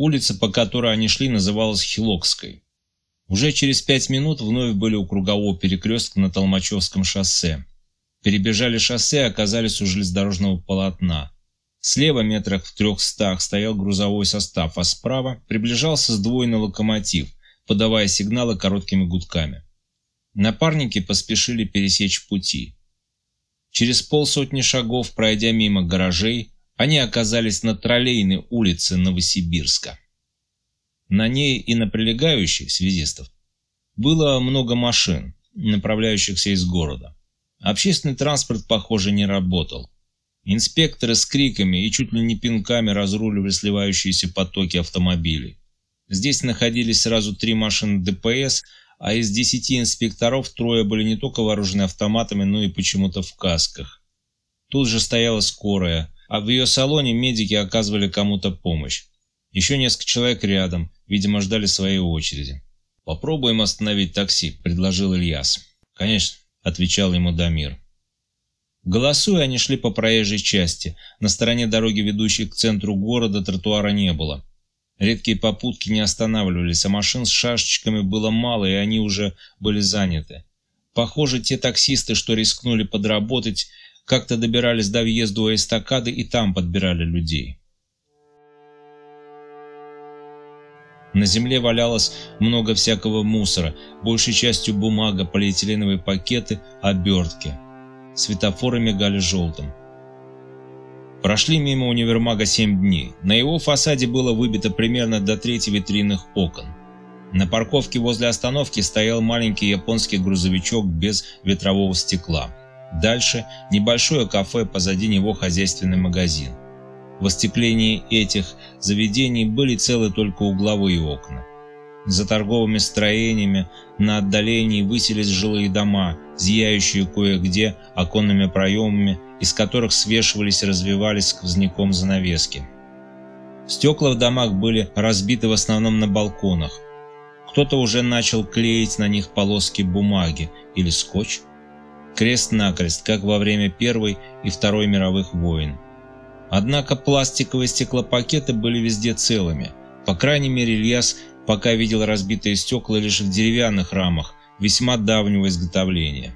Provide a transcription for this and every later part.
Улица, по которой они шли, называлась Хилокской. Уже через 5 минут вновь были у кругового перекрестка на Толмачевском шоссе. Перебежали шоссе и оказались у железнодорожного полотна. Слева метрах в 300 стоял грузовой состав, а справа приближался сдвоенный локомотив, подавая сигналы короткими гудками. Напарники поспешили пересечь пути. Через полсотни шагов, пройдя мимо гаражей, они оказались на Троллейной улице Новосибирска. На ней и на прилегающей, связистов, было много машин, направляющихся из города. Общественный транспорт, похоже, не работал. Инспекторы с криками и чуть ли не пинками разруливали сливающиеся потоки автомобилей. Здесь находились сразу 3 машины ДПС, а из 10 инспекторов 3 были не только вооружены автоматами, но и почему-то в касках. Тут же стояла скорая, а в ее салоне медики оказывали кому-то помощь. Еще несколько человек рядом, видимо, ждали своей очереди. «Попробуем остановить такси», — предложил Ильяс. «Конечно», — отвечал ему Дамир. Голосуя, они шли по проезжей части. На стороне дороги, ведущей к центру города, тротуара не было. Редкие попутки не останавливались, а машин с шашечками было мало, и они уже были заняты. Похоже, те таксисты, что рискнули подработать, как-то добирались до въезда у эстакады и там подбирали людей. На земле валялось много всякого мусора, большей частью бумага, полиэтиленовые пакеты, обертки. Светофоры мигали желтым. Прошли мимо универмага 7 дней. На его фасаде было выбито примерно до трети витринных окон. На парковке возле остановки стоял маленький японский грузовичок без ветрового стекла. Дальше небольшое кафе, позади него хозяйственный магазин. В остеклении этих заведений были целы только угловые окна. За торговыми строениями на отдалении высились жилые дома, зияющие кое-где оконными проемами, из которых свешивались и развивались сквозняком занавески. Стекла в домах были разбиты в основном на балконах. Кто-то уже начал клеить на них полоски бумаги или скотч. Крест-накрест, как во время Первой и Второй мировых войн. Однако пластиковые стеклопакеты были везде целыми. По крайней мере, Ильяс пока видел разбитые стекла лишь в деревянных рамах, весьма давнего изготовления.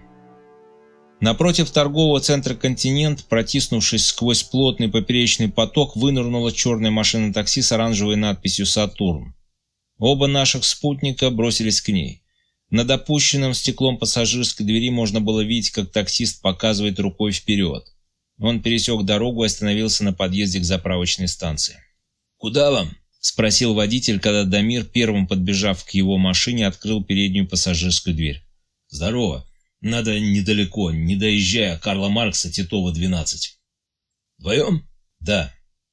Напротив торгового центра «Континент», протиснувшись сквозь плотный поперечный поток, вынырнула черная машина такси с оранжевой надписью «Сатурн». Оба наших спутника бросились к ней. Над опущенным стеклом пассажирской двери можно было видеть, как таксист показывает рукой вперед. Он пересек дорогу и остановился на подъезде к заправочной станции. «Куда вам?» — спросил водитель, когда Дамир, первым подбежав к его машине, открыл переднюю пассажирскую дверь. «Здорово. Надо недалеко, не доезжая Карла Маркса, Титова, 12. «Вдвоем?» «Да.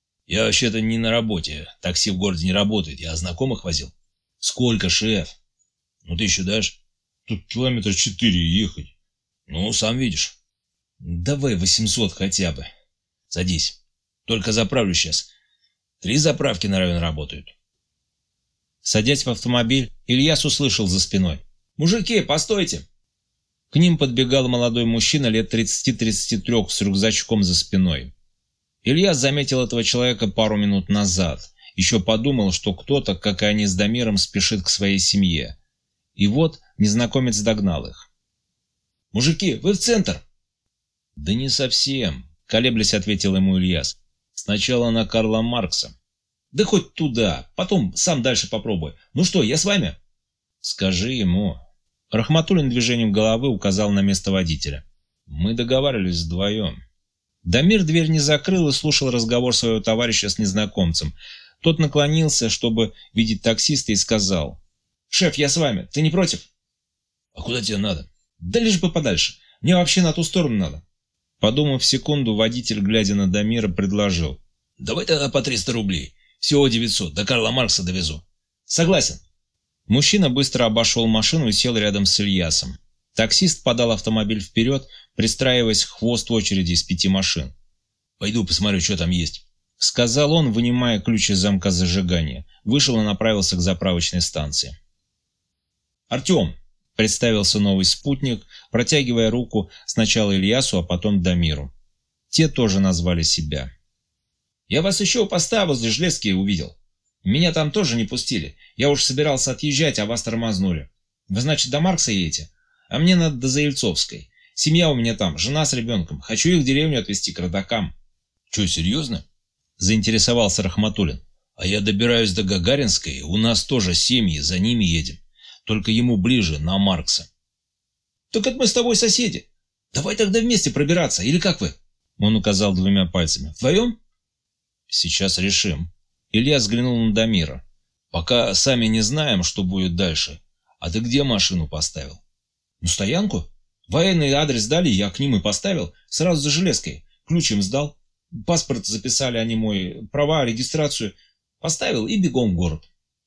Я вообще-то не на работе. Такси в городе не работает. Я знакомых возил». «Сколько, шеф?» «Ну ты еще дашь?» «Тут километра 4 ехать». «Ну, сам видишь». «Давай 800 хотя бы. Садись. Только заправлю сейчас. 3 заправки на район работают». Садясь в автомобиль, Ильяс услышал за спиной: «Мужики, постойте!» К ним подбегал молодой мужчина лет 30-33 с рюкзачком за спиной. Ильяс заметил этого человека пару минут назад. Еще подумал, что кто-то, как и они с Дамиром, спешит к своей семье. И вот незнакомец догнал их. «Мужики, вы в центр?» «Да не совсем», — колеблясь ответил ему Ильяс. «Сначала на Карла Маркса». «Да хоть туда, потом сам дальше попробуй. Ну что, я с вами?» «Скажи ему». Рахматуллин движением головы указал на место водителя. «Мы договаривались вдвоем». Дамир дверь не закрыл и слушал разговор своего товарища с незнакомцем. Тот наклонился, чтобы видеть таксиста, и сказал: «Шеф, я с вами. Ты не против?» «А куда тебе надо?» «Да лишь бы подальше. Мне вообще на ту сторону надо». Подумав секунду, водитель, глядя на Дамира, предложил: «Давай тогда по 300 рублей. Всего 900. До Карла Маркса довезу». «Согласен». Мужчина быстро обошел машину и сел рядом с Ильясом. Таксист подал автомобиль вперед, пристраиваясь в хвост очереди из 5 машин. «Пойду посмотрю, что там есть», — сказал он, вынимая ключ из замка зажигания. Вышел и направился к заправочной станции. «Артем», — представился новый спутник, протягивая руку сначала Ильясу, а потом Дамиру. Те тоже назвали себя. «Я вас еще у поста возле железки увидел». Меня там тоже не пустили. Я уж собирался отъезжать, а вас тормознули. Вы, значит, до Маркса едете? А мне надо до Заильцовской. Семья у меня там, жена с ребенком. Хочу их в деревню отвезти к родакам». «Че, серьезно?» – заинтересовался Рахматуллин. «А я добираюсь до Гагаринской, у нас тоже семьи, за ними едем. Только ему ближе, на Маркса». «Так это мы с тобой соседи. Давай тогда вместе пробираться, или как вы?» Он указал двумя пальцами. «Вдвоем?» «Сейчас решим». Илья взглянул на Дамира. «Пока сами не знаем, что будет дальше. А ты где машину поставил?» «Ну, стоянку. Военный адрес дали, я к ним и поставил. Сразу за железкой. Ключ им сдал. Паспорт записали они мой, права, регистрацию. Поставил и бегом в город».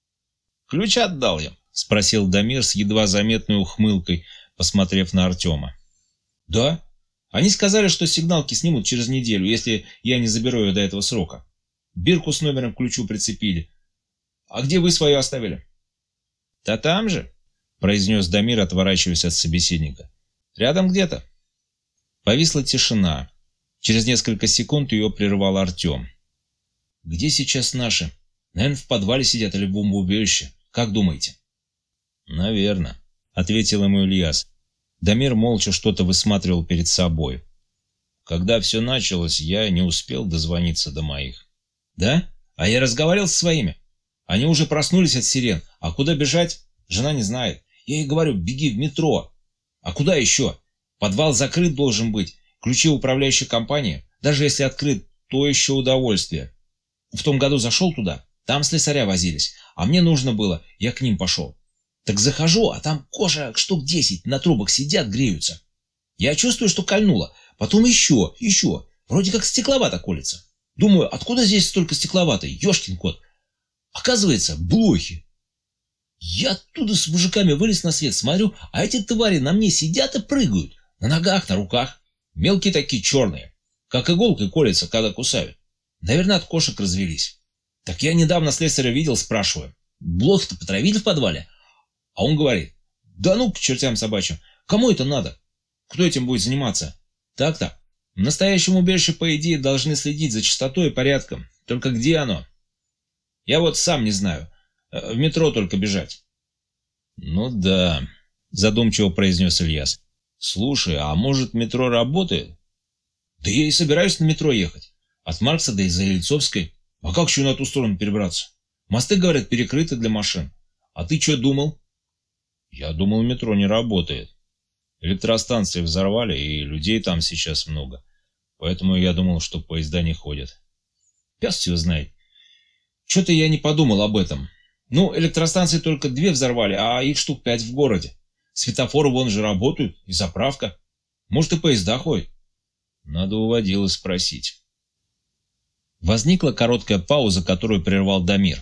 «Ключ отдал я?» – спросил Дамир с едва заметной ухмылкой, посмотрев на Артема. «Да. Они сказали, что сигналки снимут через неделю, если я не заберу ее до этого срока. Бирку с номером к ключу прицепили. А где вы свою оставили?» «Да там же», – произнес Дамир, отворачиваясь от собеседника. «Рядом где-то». Повисла тишина. Через несколько секунд ее прервал Артем. «Где сейчас наши? Наверное, в подвале сидят или в бомбоубежище. Как думаете?» «Наверно», — ответил ему Ильяс. Дамир молча что-то высматривал перед собой. «Когда все началось, я не успел дозвониться до моих». «Да? А я разговаривал со своими. Они уже проснулись от сирен. А куда бежать, жена не знает. Я ей говорю, беги в метро. А куда еще? Подвал закрыт должен быть. Ключи управляющей компании. Даже если открыт, то еще удовольствие. В том году зашел туда, там слесаря возились. А мне нужно было, я к ним пошел. Так захожу, а там кошек штук 10 на трубах сидят, греются. Я чувствую, что кольнуло. Потом еще. Вроде как стекловато колется. Думаю, откуда здесь столько стекловатой? Ешкин кот. Оказывается, блохи. Я оттуда с мужиками вылез на свет, смотрю, а эти твари на мне сидят и прыгают. На ногах, на руках. Мелкие такие, черные. Как иголкой колятся, когда кусают. Наверное, от кошек развелись. Так я недавно слесаря видел, спрашиваю. Блох-то потравили в подвале? А он говорит, да ну к чертям собачьим. Кому это надо? Кто этим будет заниматься? Так-то. В настоящем убежище, по идее, должны следить за чистотой и порядком. Только где оно? Я вот сам не знаю. В метро только бежать. Ну да, задумчиво произнес Ильяс. Слушай, а может метро работает? Да я и собираюсь на метро ехать. От Маркса до Заильцовской. А как еще на ту сторону перебраться? Мосты, говорят, перекрыты для машин. А ты что думал? Я думал, метро не работает. Электростанции взорвали, и людей там сейчас много. Поэтому я думал, что поезда не ходят. Пес его знает. Что-то я не подумал об этом. Ну, электростанции только 2 взорвали, а их штук 5 в городе. Светофоры вон же работают, и заправка. Может, и поезда ходят. Надо у водилы спросить. Возникла короткая пауза, которую прервал Дамир.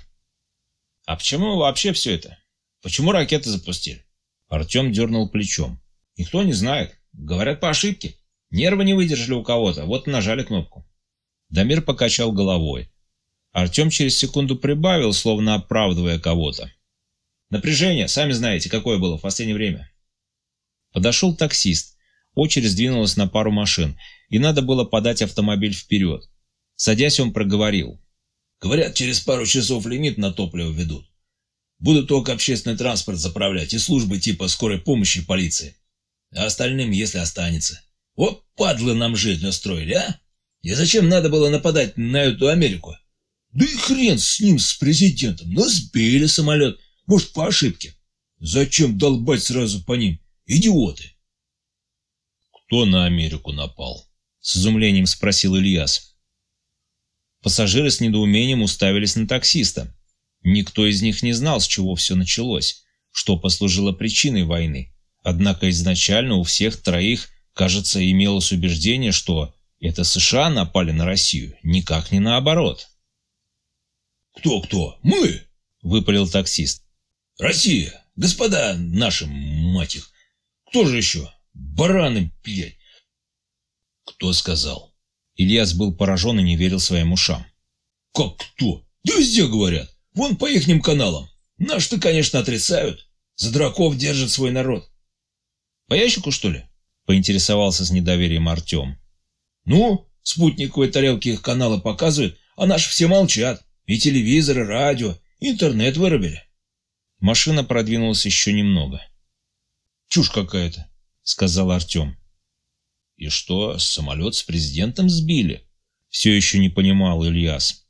А почему вообще все это? Почему ракеты запустили? Артем дернул плечом. Никто не знает. Говорят, по ошибке. Нервы не выдержали у кого-то, вот нажали кнопку. Дамир покачал головой. Артем через секунду прибавил, словно оправдывая кого-то. Напряжение, сами знаете, какое было в последнее время. Подошел таксист. Очередь сдвинулась на пару машин, и надо было подать автомобиль вперед. Садясь, он проговорил. Говорят, через пару часов лимит на топливо ведут. Будут только общественный транспорт заправлять и службы типа скорой помощи и полиции. А остальным, если останется. Вот падлы нам жизнь устроили, а? И зачем надо было нападать на эту Америку? Да и хрен с ним, с президентом. Но сбили самолет. Может, по ошибке. Зачем долбать сразу по ним? Идиоты. Кто на Америку напал? С изумлением спросил Ильяс. Пассажиры с недоумением уставились на таксиста. Никто из них не знал, с чего все началось, что послужило причиной войны. Однако изначально у всех троих, кажется, имелось убеждение, что это США напали на Россию, никак не наоборот. «Кто-кто? Мы!» — выпалил таксист. «Россия! Господа наши, мать их! Кто же еще? Бараны, блядь!» «Кто сказал?» Ильяс был поражен и не верил своим ушам. «Как кто? Да везде говорят! Вон по ихним каналам! Наши-то, конечно, отрицают! За дураков держит свой народ!» «По ящику, что ли?» — поинтересовался с недоверием Артем. «Ну, спутниковые тарелки их каналы показывают, а наши все молчат. И телевизор, и радио, Интернет вырубили. Машина продвинулась еще немного. Чушь какая-то, сказал Артем. И что, самолет с президентом сбили? Все еще не понимал Ильяс.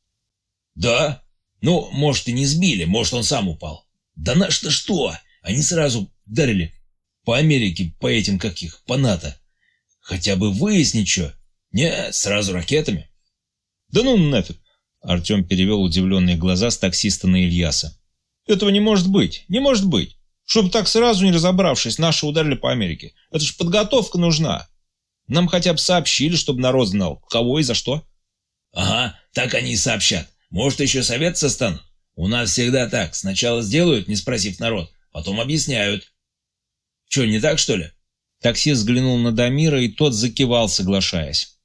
Да? Ну, может, и не сбили, может, он сам упал. Да наш-то что? Они сразу ударили по Америке, по этим каких, по НАТО. Хотя бы выяснить что. Нет, сразу ракетами. Да ну нафиг. Артем перевел удивленные глаза с таксиста на Ильяса. Этого не может быть, не может быть. Чтобы так сразу не разобравшись, наши ударили по Америке. Это ж подготовка нужна. Нам хотя бы сообщили, чтобы народ знал, кого и за что. Ага, так они и сообщат. Может, еще совет состанут? У нас всегда так. Сначала сделают, не спросив народ, потом объясняют. Че, не так, что ли? Таксист взглянул на Дамира, и тот закивал, соглашаясь.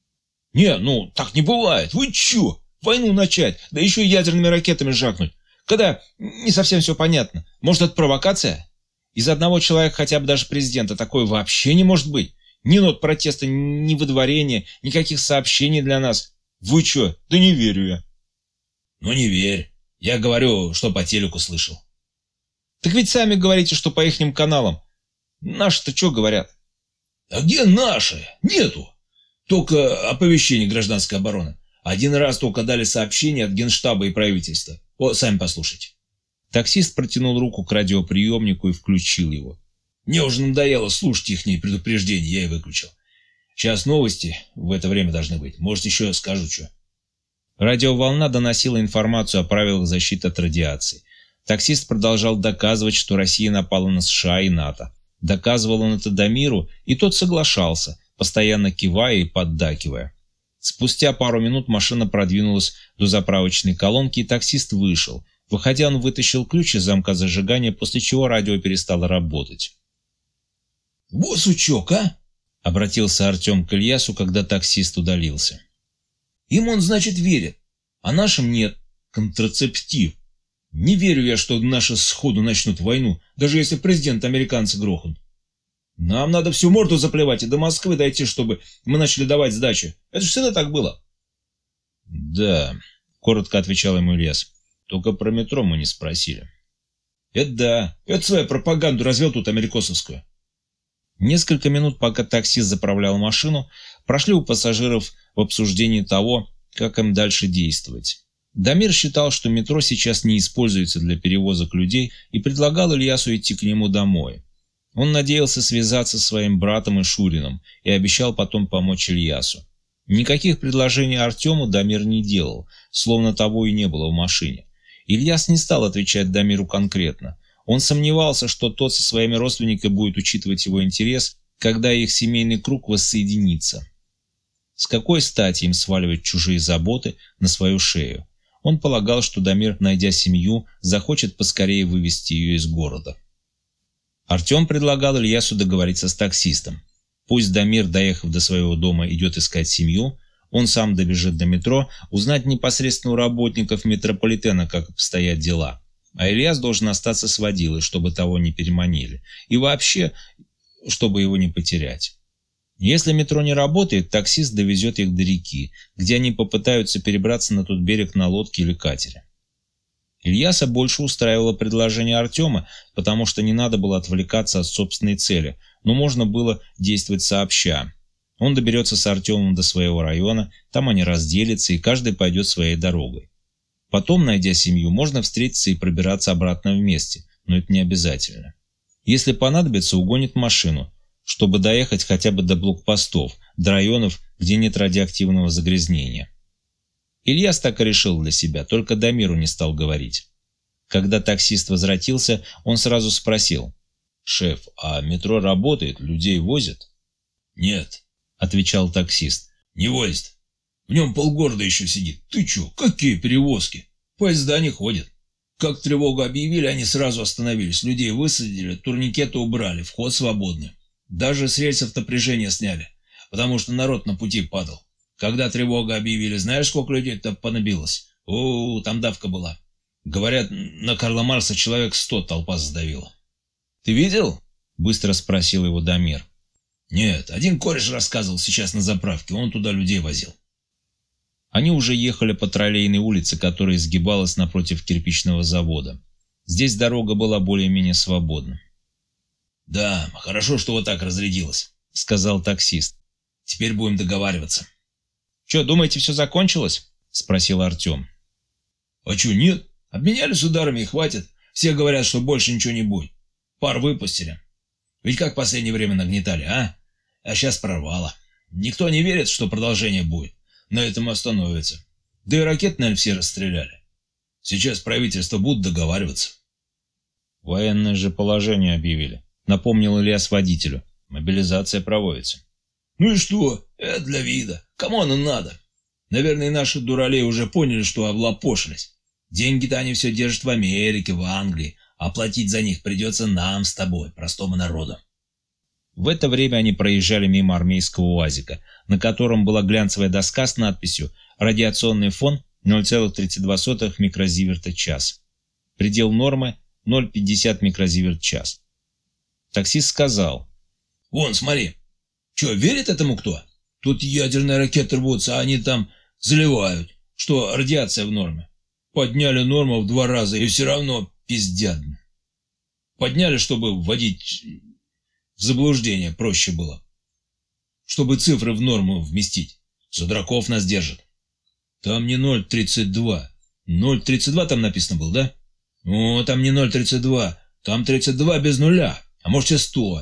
Не, ну, так не бывает. Вы че? Войну начать, да еще и ядерными ракетами жахнуть. Когда не совсем все понятно. Может, это провокация? Из одного человека, хотя бы даже президента, такое вообще не может быть. Ни нот протеста, ни выдворения, никаких сообщений для нас. Вы че? Да не верю я. Ну не верь. Я говорю, что по телеку слышал. Так ведь сами говорите, что по ихним каналам. Наши-то что говорят? А где наши? Нету. Только оповещение гражданской обороны. Один раз только дали сообщение от Генштаба и правительства. Вот, сами послушайте. Таксист протянул руку к радиоприемнику и включил его. Мне уже надоело слушать ихние предупреждения, я и выключил. Сейчас новости в это время должны быть. Может, еще скажу что. Радиоволна доносила информацию о правилах защиты от радиации. Таксист продолжал доказывать, что Россия напала на США и НАТО. Доказывал он это Дамиру, и тот соглашался, постоянно кивая и поддакивая. Спустя пару минут машина продвинулась до заправочной колонки, и таксист вышел. Выходя, он вытащил ключ из замка зажигания, после чего радио перестало работать. «Вот сучок, а!» — обратился Артем к Ильясу, когда таксист удалился. «Им он, значит, верит, а нашим нет. Контрацептив. Не верю я, что наши сходу начнут войну, даже если президент американцы грохнут. Нам надо всю морду заплевать и до Москвы дойти, чтобы мы начали давать сдачу. Это же всегда так было». «Да», — коротко отвечал ему Ильяс. «Только про метро мы не спросили». «Это да. Это свою пропаганду развел тут америкосовскую». Несколько минут, пока таксист заправлял машину, прошли у пассажиров в обсуждении того, как им дальше действовать. Дамир считал, что метро сейчас не используется для перевозок людей, и предлагал Ильясу идти к нему домой. Он надеялся связаться со своим братом и Шуриным и обещал потом помочь Ильясу. Никаких предложений Артему Дамир не делал, словно того и не было в машине. Ильяс не стал отвечать Дамиру конкретно. Он сомневался, что тот со своими родственниками будет учитывать его интерес, когда их семейный круг воссоединится. С какой стати им сваливать чужие заботы на свою шею? Он полагал, что Дамир, найдя семью, захочет поскорее вывести ее из города. Артем предлагал Ильясу договориться с таксистом. Пусть Дамир, доехав до своего дома, идет искать семью, он сам добежит до метро, узнать непосредственно у работников метрополитена, как обстоят дела. А Ильяс должен остаться с водилой, чтобы того не переманили. И вообще, чтобы его не потерять. Если метро не работает, таксист довезет их до реки, где они попытаются перебраться на тот берег на лодке или катере. Ильяса больше устраивало предложение Артема, потому что не надо было отвлекаться от собственной цели, но можно было действовать сообща. Он доберется с Артемом до своего района, там они разделятся, и каждый пойдет своей дорогой. Потом, найдя семью, можно встретиться и пробираться обратно вместе, но это не обязательно. Если понадобится, угонит машину, чтобы доехать хотя бы до блокпостов, до районов, где нет радиоактивного загрязнения. Ильяс так и решил для себя, только Дамиру не стал говорить. Когда таксист возвратился, он сразу спросил: «Шеф, а метро работает, людей возят?» «Нет», — отвечал таксист. «Не возят. В нем полгорода еще сидит. Ты че, какие перевозки? Поезда не ходят. Как тревогу объявили, они сразу остановились. Людей высадили, турникеты убрали, вход свободный. Даже с рельсов напряжение сняли, потому что народ на пути падал. Когда тревогу объявили, знаешь, сколько людей-то понабилось? О, там давка была. Говорят, на Карла Маркса человек 100 толпа задавила». «Ты видел?» — быстро спросил его Дамир. «Нет, один кореш рассказывал сейчас на заправке, он туда людей возил». Они уже ехали по Троллейной улице, которая изгибалась напротив кирпичного завода. Здесь дорога была более-менее свободна. «Да, хорошо, что вот так разрядилось», — сказал таксист. «Теперь будем договариваться». «Че, думаете, все закончилось?» — спросил Артем. «А че, нет? Обменялись ударами и хватит. Все говорят, что больше ничего не будет. Пар выпустили. Ведь как в последнее время нагнетали, а? А сейчас прорвало. Никто не верит, что продолжение будет. На этом остановится. Да и ракет, наверное, все расстреляли. Сейчас правительство будут договариваться». «Военное же положение объявили», — напомнил Ильяс водителю. «Мобилизация проводится». «Ну и что? Это для вида. Кому оно надо? Наверное, наши дуралеи уже поняли, что облапошились. Деньги-то они все держат в Америке, в Англии, а платить за них придется нам с тобой, простому народу». В это время они проезжали мимо армейского УАЗика, на котором была глянцевая доска с надписью «Радиационный фон 0,32 микрозиверта час». Предел нормы 0,50 микрозиверт час. Таксист сказал: «Вон, смотри. Че, верит этому кто? Тут ядерные ракеты рвутся, а они там заливают, что радиация в норме. Подняли норму в 2 раза и все равно пиздят. Подняли, чтобы вводить в заблуждение проще было. Чтобы цифры в норму вместить. За дураков нас держат. Там не 0,32. 0,32 там написано было, да? О, там не 0,32. Там 32 без нуля. А может и 100.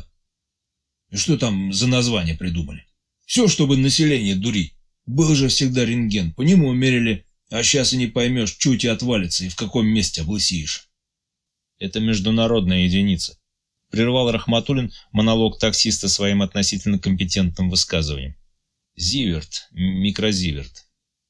И что там за название придумали? Все, чтобы население дурить. Был же всегда рентген. По нему мерили, а сейчас и не поймешь, чуть и отвалится, и в каком месте облысеешь». «Это международная единица», — прервал Рахматуллин монолог таксиста своим относительно компетентным высказыванием. «Зиверт, микрозиверт».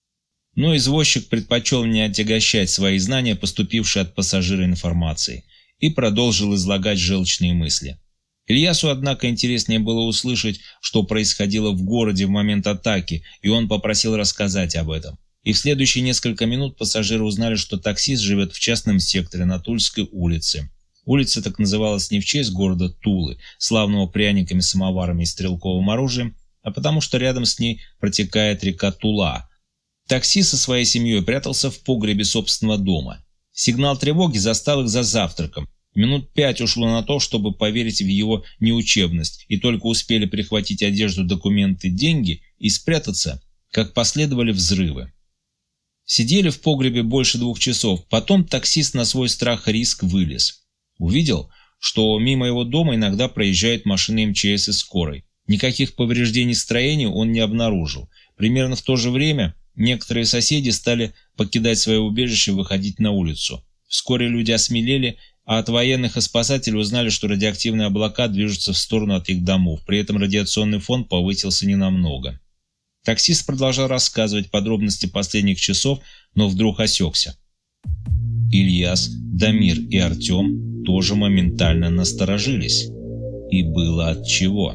Но извозчик предпочел не отягощать свои знания, поступившие от пассажира информации, и продолжил излагать желчные мысли. Ильясу, однако, интереснее было услышать, что происходило в городе в момент атаки, и он попросил рассказать об этом. И в следующие несколько минут пассажиры узнали, что таксист живет в частном секторе на Тульской улице. Улица так называлась не в честь города Тулы, славного пряниками, самоварами и стрелковым оружием, а потому что рядом с ней протекает река Тула. Таксист со своей семьей прятался в погребе собственного дома. Сигнал тревоги застал их за завтраком. Минут 5 ушло на то, чтобы поверить в его неучебность, и только успели прихватить одежду, документы, деньги и спрятаться, как последовали взрывы. Сидели в погребе больше 2 часов, потом таксист на свой страх и риск вылез. Увидел, что мимо его дома иногда проезжают машины МЧС и скорой. Никаких повреждений строению он не обнаружил. Примерно в то же время некоторые соседи стали покидать свое убежище и выходить на улицу. Вскоре люди осмелели, а от военных и спасателей узнали, что радиоактивные облака движутся в сторону от их домов. При этом радиационный фон повысился ненамного. Таксист продолжал рассказывать подробности последних часов, но вдруг осекся. Ильяс, Дамир и Артем тоже моментально насторожились. И было отчего.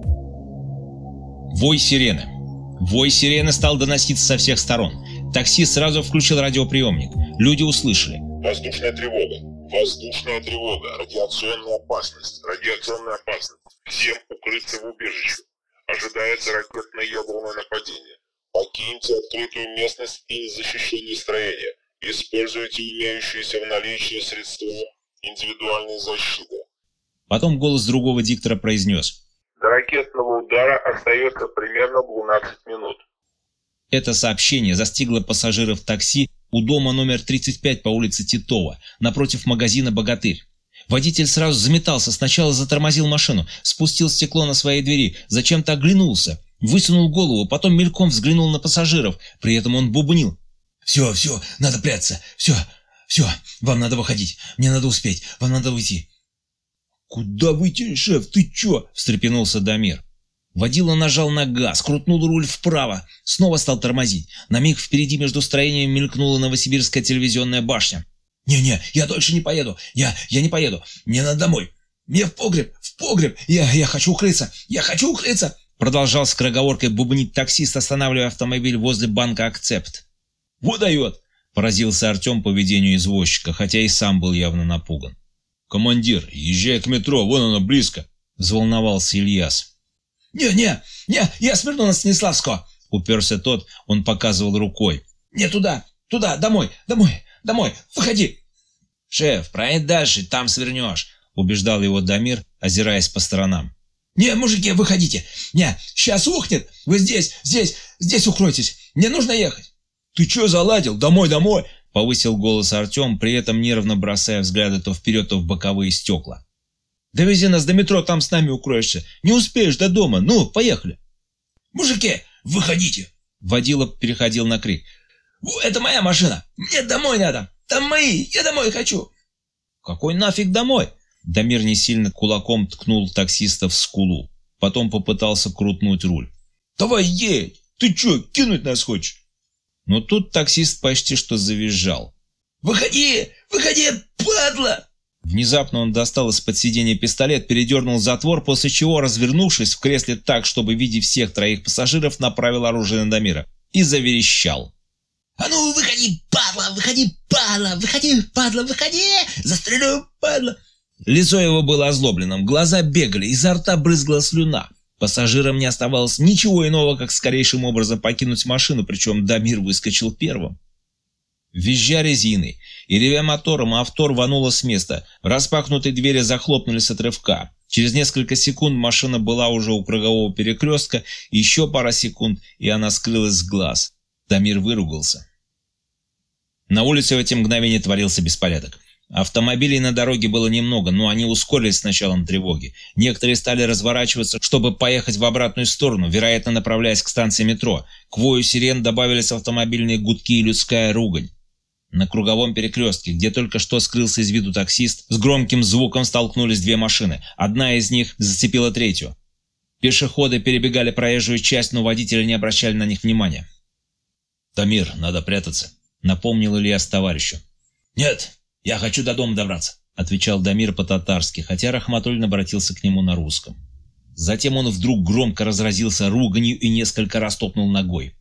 Вой сирены. Вой сирены стал доноситься со всех сторон. Таксист сразу включил радиоприемник. Люди услышали: «Воздушная тревога. Воздушная тревога. Радиационная опасность. Радиационная опасность. Всем укрыться в убежище. Ожидается ракетно-ядерное нападение. Покиньте открытую местность и незащищенные строения. Используйте имеющиеся в наличии средства индивидуальной защиты». Потом голос другого диктора произнес: «До ракетного удара остается примерно 12 минут». Это сообщение застигло пассажиров такси у дома номер 35 по улице Титова, напротив магазина «Богатырь». Водитель сразу заметался, сначала затормозил машину, спустил стекло на своей двери, зачем-то оглянулся, высунул голову, потом мельком взглянул на пассажиров, при этом он бубнил: «Все, надо прятаться, все, вам надо выходить, мне надо успеть, вам надо уйти». «Куда выйти, шеф, ты че?» – встрепенулся Дамир. Водила нажал на газ, крутнул руль вправо, снова стал тормозить. На миг впереди между строениями мелькнула Новосибирская телевизионная башня. «Не, я дольше не поеду, я не поеду, мне надо домой, мне в погреб, я хочу укрыться, продолжал скороговоркой бубнить таксист, останавливая автомобиль возле банка «Акцепт». «Вот дает!» – поразился Артем поведению извозчика, хотя и сам был явно напуган. «Командир, езжай к метро, вон оно близко», – взволновался Ильяс. «Не, я сверну на Станиславского», — Уперся тот, он показывал рукой. «Не туда, домой, выходи!» «Шеф, проедь дальше, там свернешь», — убеждал его Дамир, озираясь по сторонам. «Не, мужики, выходите! Не, сейчас ухнет! Вы здесь укройтесь! Мне нужно ехать!» «Ты чё заладил? Домой!» — повысил голос Артем, при этом нервно бросая взгляды то вперед, то в боковые стекла. «Довези нас до метро, там с нами укроешься! Не успеешь до дома! Ну, поехали!» «Мужики, выходите!» Водила переходил на крик. «Это моя машина! Мне домой надо! Там мои! Я домой хочу!» «Какой нафиг домой?» Дамир не сильно кулаком ткнул таксиста в скулу. Потом попытался крутнуть руль. «Давай едь! Ты чё, кинуть нас хочешь?» Но тут таксист почти что завизжал. «Выходи! Выходи, падла!» Внезапно он достал из-под сиденья пистолет, передернул затвор, после чего, развернувшись в кресле так, чтобы видеть всех троих пассажиров, направил оружие на Дамира и заверещал. «А ну, выходи, падла! Выходи, падла! Выходи, падла! Выходи! Застрелю, падла!» Лицо его было озлобленным, глаза бегали, изо рта брызгала слюна. Пассажирам не оставалось ничего иного, как скорейшим образом покинуть машину, причем Дамир выскочил первым. Визжа резиной и ревя мотором, авто рвануло с места. Распахнутые двери захлопнулись от рывка. Через несколько секунд машина была уже у кругового перекрестка, еще пара секунд, и она скрылась с глаз. Дамир выругался. На улице в эти мгновения творился беспорядок. Автомобилей на дороге было немного, но они ускорились с началом тревоги. Некоторые стали разворачиваться, чтобы поехать в обратную сторону, вероятно, направляясь к станции метро. К вою сирен добавились автомобильные гудки и людская ругань. На круговом перекрестке, где только что скрылся из виду таксист, с громким звуком столкнулись две машины. Одна из них зацепила третью. Пешеходы перебегали проезжую часть, но водители не обращали на них внимания. «Дамир, надо прятаться», — напомнил Ильяс товарищу. «Нет, я хочу до дома добраться», — отвечал Дамир по-татарски, хотя Рахматуллин обратился к нему на русском. Затем он вдруг громко разразился руганью и несколько раз топнул ногой.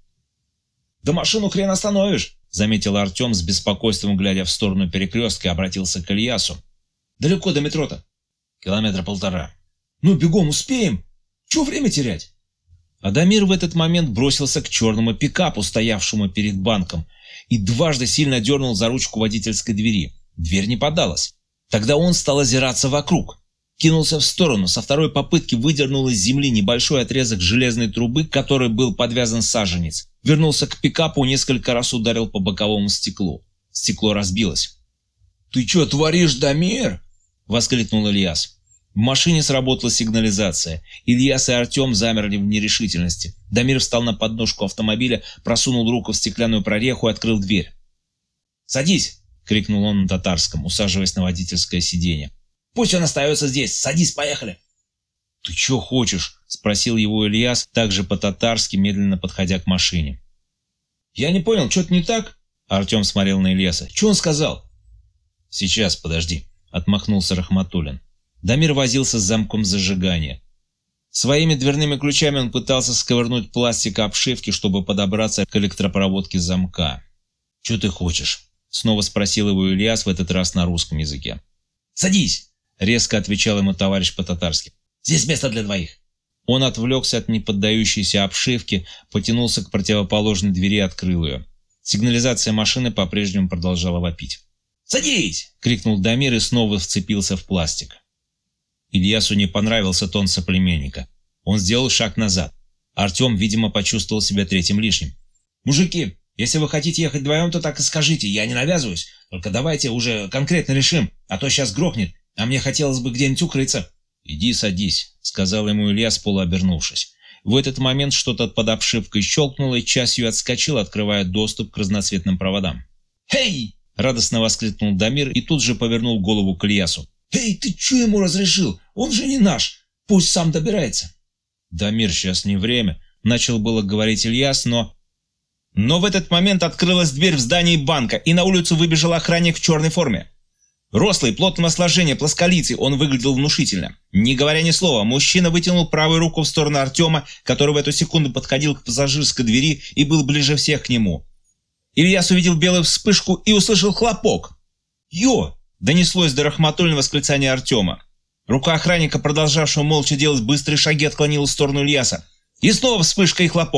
«Да машину хрен остановишь», — заметил Артем с беспокойством, глядя в сторону перекрестка, и обратился к Ильясу. «Далеко до метро-то?» «1,5 километра». «Ну, бегом, успеем. Чего время терять?» Адамир в этот момент бросился к черному пикапу, стоявшему перед банком, и дважды сильно дернул за ручку водительской двери. Дверь не поддалась. Тогда он стал озираться вокруг. Кинулся в сторону, со второй попытки выдернул из земли небольшой отрезок железной трубы, к которой был подвязан саженец. Вернулся к пикапу, несколько раз ударил по боковому стеклу. Стекло разбилось. «Ты что творишь, Дамир?» — воскликнул Ильяс. В машине сработала сигнализация. Ильяс и Артем замерли в нерешительности. Дамир встал на подножку автомобиля, просунул руку в стеклянную прореху и открыл дверь. «Садись!» — крикнул он на татарском, усаживаясь на водительское сиденье. «Пусть он остается здесь! Садись, поехали!» «Ты чё хочешь?» — спросил его Ильяс, также по-татарски, медленно подходя к машине. «Я не понял, что-то не так?» Артем смотрел на Ильяса. «Чё он сказал?» «Сейчас, подожди», — отмахнулся Рахматуллин. Дамир возился с замком зажигания. Своими дверными ключами он пытался сковырнуть пластик обшивки, чтобы подобраться к электропроводке замка. «Чё ты хочешь?» — снова спросил его Ильяс, в этот раз на русском языке. «Садись!» — резко отвечал ему товарищ по-татарски. «Здесь место для двоих». Он отвлекся от неподдающейся обшивки, потянулся к противоположной двери и открыл ее. Сигнализация машины по-прежнему продолжала вопить. «Садись!» — крикнул Дамир и снова вцепился в пластик. Ильясу не понравился тон соплеменника. Он сделал шаг назад. Артем, видимо, почувствовал себя третьим лишним. «Мужики, если вы хотите ехать вдвоем, то так и скажите, я не навязываюсь. Только давайте уже конкретно решим, а то сейчас грохнет, а мне хотелось бы где-нибудь укрыться». «Иди садись», — сказал ему Ильяс, полуобернувшись. В этот момент что-то под обшивкой щелкнуло, и часть ее отскочила, открывая доступ к разноцветным проводам. «Эй!» — радостно воскликнул Дамир и тут же повернул голову к Ильясу. «Эй, ты что ему разрешил? Он же не наш. Пусть сам добирается». «Дамир, сейчас не время», — начал было говорить Ильяс, но в этот момент открылась дверь в здании банка, и на улицу выбежал охранник в черной форме. Рослый, плотного сложения, плосколицый, он выглядел внушительно. Не говоря ни слова, мужчина вытянул правую руку в сторону Артема, который в эту секунду подходил к пассажирской двери и был ближе всех к нему. Ильяс увидел белую вспышку и услышал хлопок. «Ё!» — донеслось до Рахматуллина восклицание Артема. Рука охранника, продолжавшего молча делать быстрые шаги, отклонилась в сторону Ильяса. И снова вспышка и хлопок.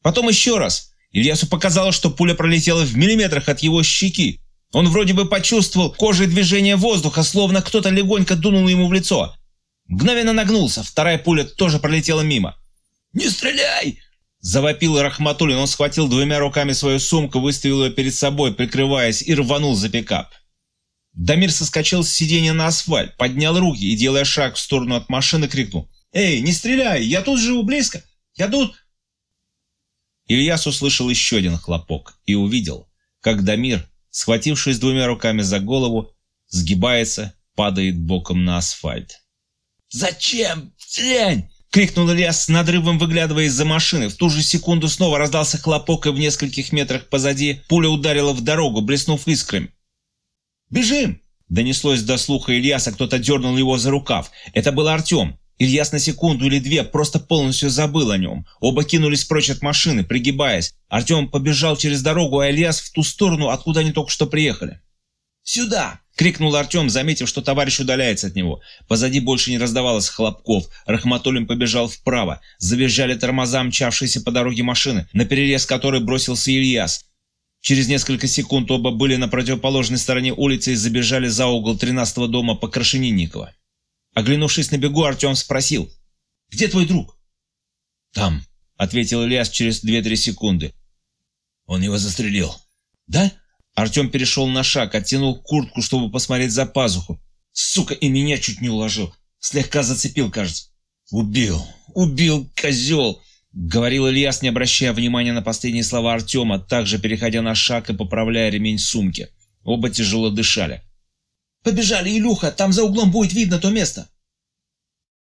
Потом еще раз. Ильясу показалось, что пуля пролетела в миллиметрах от его щеки. Он вроде бы почувствовал кожей движение воздуха, словно кто-то легонько дунул ему в лицо. Мгновенно нагнулся, вторая пуля тоже пролетела мимо. «Не стреляй!» — завопил Рахматуллин. Он схватил двумя руками свою сумку, выставил ее перед собой, прикрываясь, и рванул за пикап. Дамир соскочил с сиденья на асфальт, поднял руки и, делая шаг в сторону от машины, крикнул: «Эй, не стреляй! Я тут живу близко! Я тут...» Ильяс услышал еще один хлопок и увидел, как Дамир, схватившись двумя руками за голову, сгибается, падает боком на асфальт. «Зачем? Дрянь!» — крикнул Ильяс с надрывом, выглядывая из-за машины. В ту же секунду снова раздался хлопок, и в нескольких метрах позади пуля ударила в дорогу, блеснув искрами. «Бежим!» — донеслось до слуха Ильяса, кто-то дернул его за рукав. Это был Артем. Ильяс на секунду или две просто полностью забыл о нем. Оба кинулись прочь от машины, пригибаясь. Артем побежал через дорогу, а Ильяс в ту сторону, откуда они только что приехали. «Сюда!» — крикнул Артем, заметив, что товарищ удаляется от него. Позади больше не раздавалось хлопков. Рахматуллин побежал вправо. Завизжали тормоза, мчавшиеся по дороге машины, наперерез которой бросился Ильяс. Через несколько секунд оба были на противоположной стороне улицы и забежали за угол 13-го дома по Крашенинникова. Оглянувшись на бегу, Артем спросил: «Где твой друг?» «Там», — ответил Ильяс через 2-3 секунды. «Он его застрелил». «Да?» Артем перешел на шаг, оттянул куртку, чтобы посмотреть за пазуху. «Сука, и меня чуть не уложил. Слегка зацепил, кажется». «Убил, козел!» — говорил Ильяс, не обращая внимания на последние слова Артема, также переходя на шаг и поправляя ремень сумки. Оба тяжело дышали. «Побежали, Илюха, там за углом будет видно то место!»